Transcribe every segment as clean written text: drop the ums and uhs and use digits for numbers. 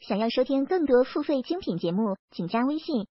想要收听更多付费精品节目，请加微信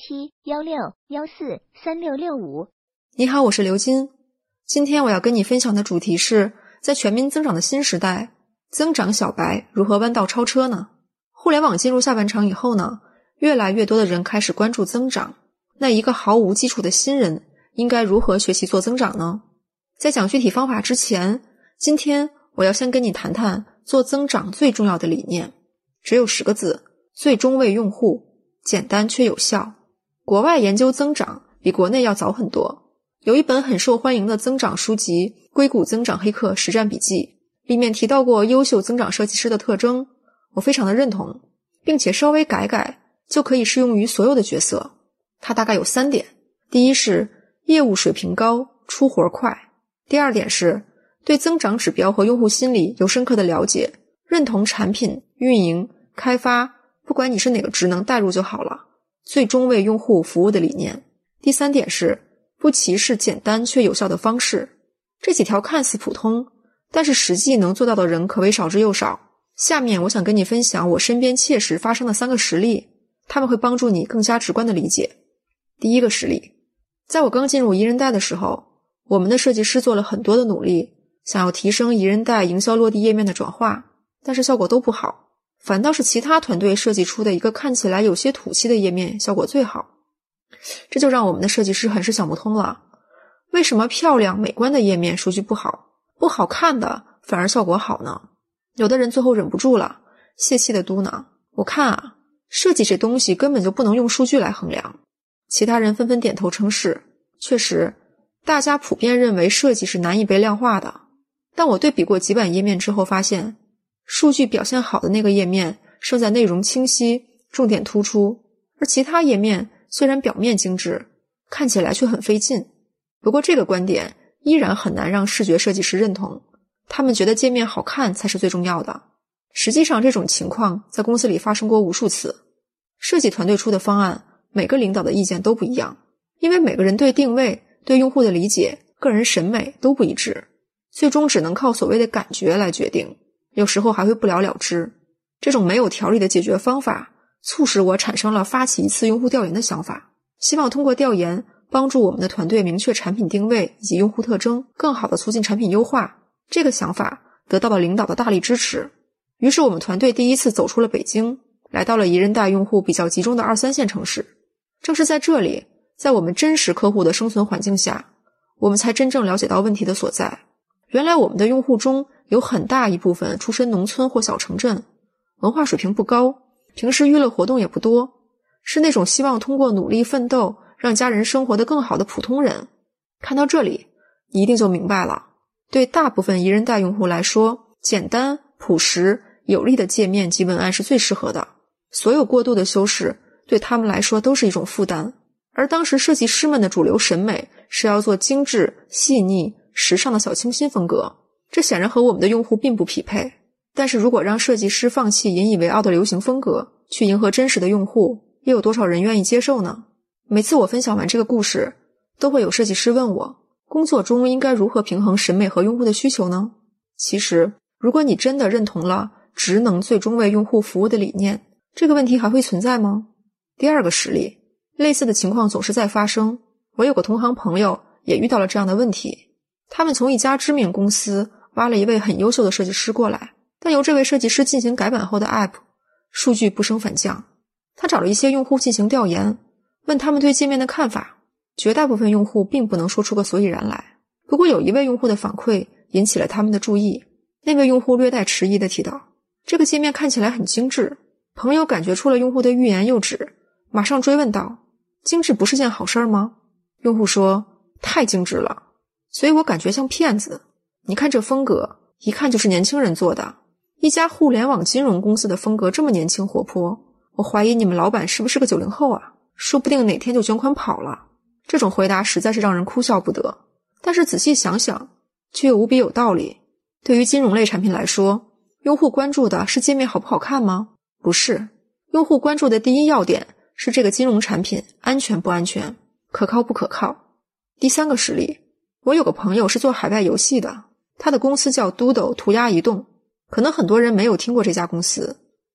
1716143665。 你好，我是刘金。今天我要跟你分享的主题是，在全民增长的新时代，增长小白如何弯道超车呢？互联网进入下半场以后呢，越来越多的人开始关注增长。那一个毫无基础的新人应该如何学习做增长呢？在讲具体方法之前，今天我要先跟你谈谈做增长最重要的理念，只有10个字：最终为用户，简单却有效。国外研究增长比国内要早很多，有一本很受欢迎的增长书籍《硅谷增长黑客实战笔记》，里面提到过优秀增长设计师的特征，我非常的认同，并且稍微改改就可以适用于所有的角色。它大概有3点：第一是业务水平高，出活快；第二点是对增长指标和用户心理有深刻的了解，认同产品、运营、开发，不管你是哪个职能带入就好了，最终为用户服务的理念。第3点是不歧视简单却有效的方式。这几条看似普通，但是实际能做到的人可谓少之又少。下面我想跟你分享我身边切实发生的3个实例，他们会帮助你更加直观的理解。第一个实例，在我刚进入宜人贷的时候，我们的设计师做了很多的努力，想要提升宜人贷营销落地页面的转化，但是效果都不好，反倒是其他团队设计出的一个看起来有些土气的页面效果最好。这就让我们的设计师很是想不通了，为什么漂亮美观的页面数据不好，不好看的反而效果好呢？有的人最后忍不住了，泄气的嘟囔，我看啊，设计这东西根本就不能用数据来衡量。其他人纷纷点头称是，确实大家普遍认为设计是难以被量化的，但我对比过几版页面之后发现，数据表现好的那个页面胜在内容清晰，重点突出，而其他页面虽然表面精致，看起来却很费劲。不过这个观点依然很难让视觉设计师认同，他们觉得界面好看才是最重要的。实际上这种情况在公司里发生过无数次，设计团队出的方案，每个领导的意见都不一样，因为每个人对定位、对用户的理解、个人审美都不一致，最终只能靠所谓的感觉来决定，有时候还会不了了之。这种没有条理的解决方法，促使我产生了发起一次用户调研的想法，希望通过调研帮助我们的团队明确产品定位以及用户特征，更好地促进产品优化。这个想法得到了领导的大力支持，于是我们团队第一次走出了北京，来到了宜人贷用户比较集中的2、3线城市。正是在这里，在我们真实客户的生存环境下，我们才真正了解到问题的所在。原来我们的用户中有很大一部分出身农村或小城镇，文化水平不高，平时娱乐活动也不多，是那种希望通过努力奋斗让家人生活得更好的普通人。看到这里，你一定就明白了，对大部分宜人贷用户来说，简单、朴实、有力的界面及文案是最适合的，所有过度的修饰对他们来说都是一种负担。而当时设计师们的主流审美是要做精致、细腻、时尚的小清新风格，这显然和我们的用户并不匹配。但是如果让设计师放弃引以为傲的流行风格，去迎合真实的用户，又有多少人愿意接受呢？每次我分享完这个故事，都会有设计师问我，工作中应该如何平衡审美和用户的需求呢？其实，如果你真的认同了职能最终为用户服务的理念，这个问题还会存在吗？第2个实例，类似的情况总是在发生。我有个同行朋友也遇到了这样的问题，他们从一家知名公司挖了一位很优秀的设计师过来，但由这位设计师进行改版后的 App 数据不升反降。他找了一些用户进行调研，问他们对界面的看法，绝大部分用户并不能说出个所以然来。不过有一位用户的反馈引起了他们的注意，那位用户略带迟疑地提到，这个界面看起来很精致。朋友感觉出了用户的欲言又止，马上追问道，精致不是件好事吗？用户说，太精致了，所以我感觉像骗子。你看这风格，一看就是年轻人做的，一家互联网金融公司的风格这么年轻活泼，我怀疑你们老板是不是个90后啊，说不定哪天就卷款跑了。这种回答实在是让人哭笑不得，但是仔细想想却又无比有道理。对于金融类产品来说，用户关注的是界面好不好看吗？不是，用户关注的第一要点是这个金融产品安全不安全，可靠不可靠。第3个实例，我有个朋友是做海外游戏的，他的公司叫 Doodle 涂鸦移动，可能很多人没有听过这家公司。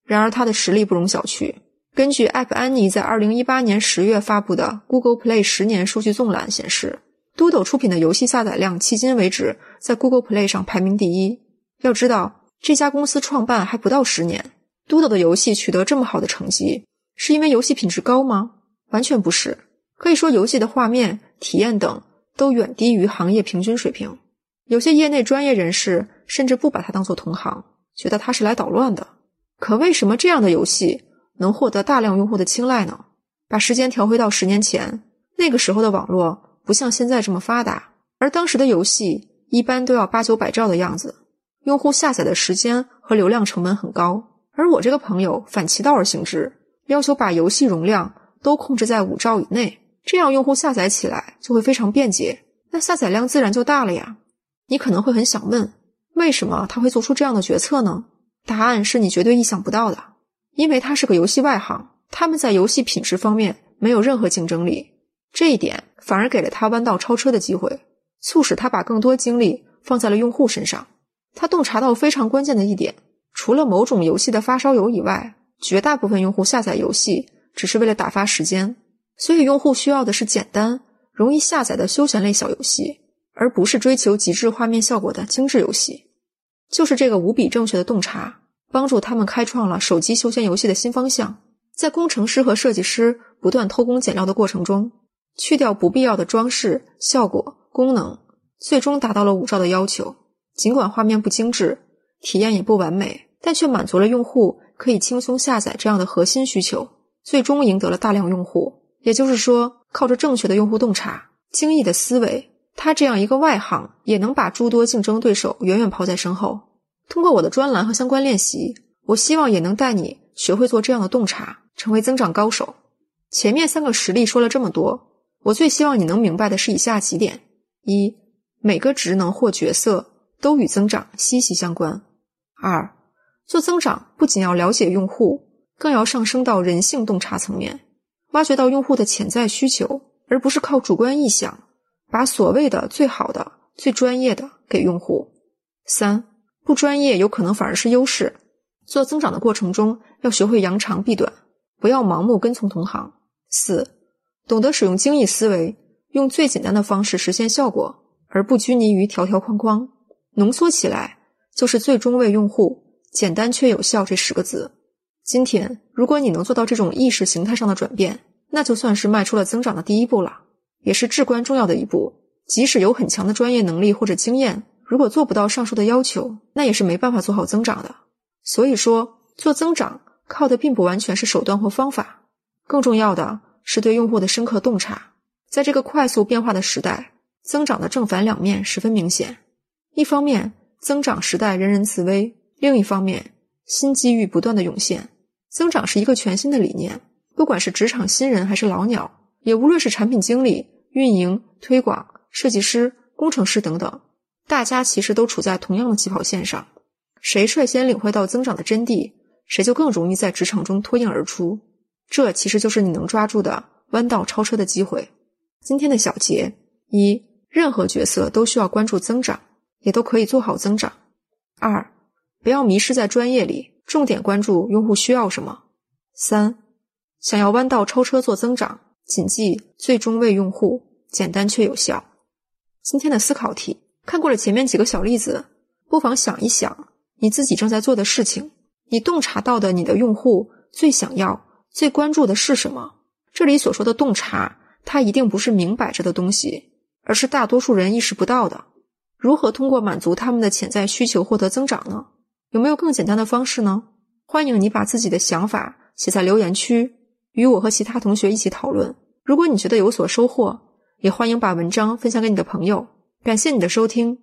然而他的实力不容小觑。根据 App Annie 在2018年10月发布的 Google Play 10年数据纵览显示，Doodle 出品的游戏下载量迄今为止在 Google Play 上排名第一。要知道，这家公司创办还不到10年， Doodle 的游戏取得这么好的成绩，是因为游戏品质高吗？完全不是。可以说游戏的画面、体验等都远低于行业平均水平。有些业内专业人士甚至不把它当作同行，觉得它是来捣乱的。可为什么这样的游戏能获得大量用户的青睐呢？把时间调回到10年前，那个时候的网络不像现在这么发达，而当时的游戏一般都要8-900兆的样子，用户下载的时间和流量成本很高。而我这个朋友反其道而行之，要求把游戏容量都控制在5兆以内，这样用户下载起来就会非常便捷，那下载量自然就大了呀。你可能会很想问，为什么他会做出这样的决策呢？答案是你绝对意想不到的，因为他是个游戏外行，他们在游戏品质方面没有任何竞争力，这一点反而给了他弯道超车的机会，促使他把更多精力放在了用户身上。他洞察到非常关键的一点，除了某种游戏的发烧友以外，绝大部分用户下载游戏只是为了打发时间，所以用户需要的是简单、容易下载的休闲类小游戏，而不是追求极致画面效果的精致游戏。就是这个无比正确的洞察，帮助他们开创了手机休闲游戏的新方向。在工程师和设计师不断偷工减料的过程中，去掉不必要的装饰、效果、功能，最终达到了5兆的要求。尽管画面不精致，体验也不完美，但却满足了用户可以轻松下载这样的核心需求，最终赢得了大量用户。也就是说，靠着正确的用户洞察、精益的思维，他这样一个外行也能把诸多竞争对手远远抛在身后。通过我的专栏和相关练习，我希望也能带你学会做这样的洞察，成为增长高手。前面3个实例说了这么多，我最希望你能明白的是以下几点：一、每个职能或角色都与增长息息相关。2、做增长不仅要了解用户，更要上升到人性洞察层面，挖掘到用户的潜在需求，而不是靠主观臆想把所谓的最好的、最专业的给用户。3、不专业有可能反而是优势。做增长的过程中要学会扬长避短，不要盲目跟从同行。4、懂得使用精益思维，用最简单的方式实现效果，而不拘泥于条条框框。浓缩起来就是最终为用户简单却有效这10个字。今天如果你能做到这种意识形态上的转变，那就算是迈出了增长的第一步了，也是至关重要的一步。即使有很强的专业能力或者经验，如果做不到上述的要求，那也是没办法做好增长的。所以说，做增长靠的并不完全是手段或方法，更重要的是对用户的深刻洞察。在这个快速变化的时代，增长的正反两面十分明显。一方面，增长时代人人自危；另一方面，新机遇不断的涌现。增长是一个全新的理念，不管是职场新人还是老鸟，也无论是产品经理、运营、推广、设计师、工程师等等，大家其实都处在同样的起跑线上。谁率先领会到增长的真谛，谁就更容易在职场中脱颖而出。这其实就是你能抓住的弯道超车的机会。今天的小结：一、任何角色都需要关注增长，也都可以做好增长。2、不要迷失在专业里，重点关注用户需要什么。3、想要弯道超车做增长，谨记最终为用户，简单却有效。今天的思考题，看过了前面几个小例子，不妨想一想你自己正在做的事情，你洞察到的你的用户最想要、最关注的是什么？这里所说的洞察，它一定不是明摆着的东西，而是大多数人意识不到的。如何通过满足他们的潜在需求获得增长呢？有没有更简单的方式呢？欢迎你把自己的想法写在留言区，与我和其他同学一起讨论。如果你觉得有所收获，也欢迎把文章分享给你的朋友。感谢你的收听，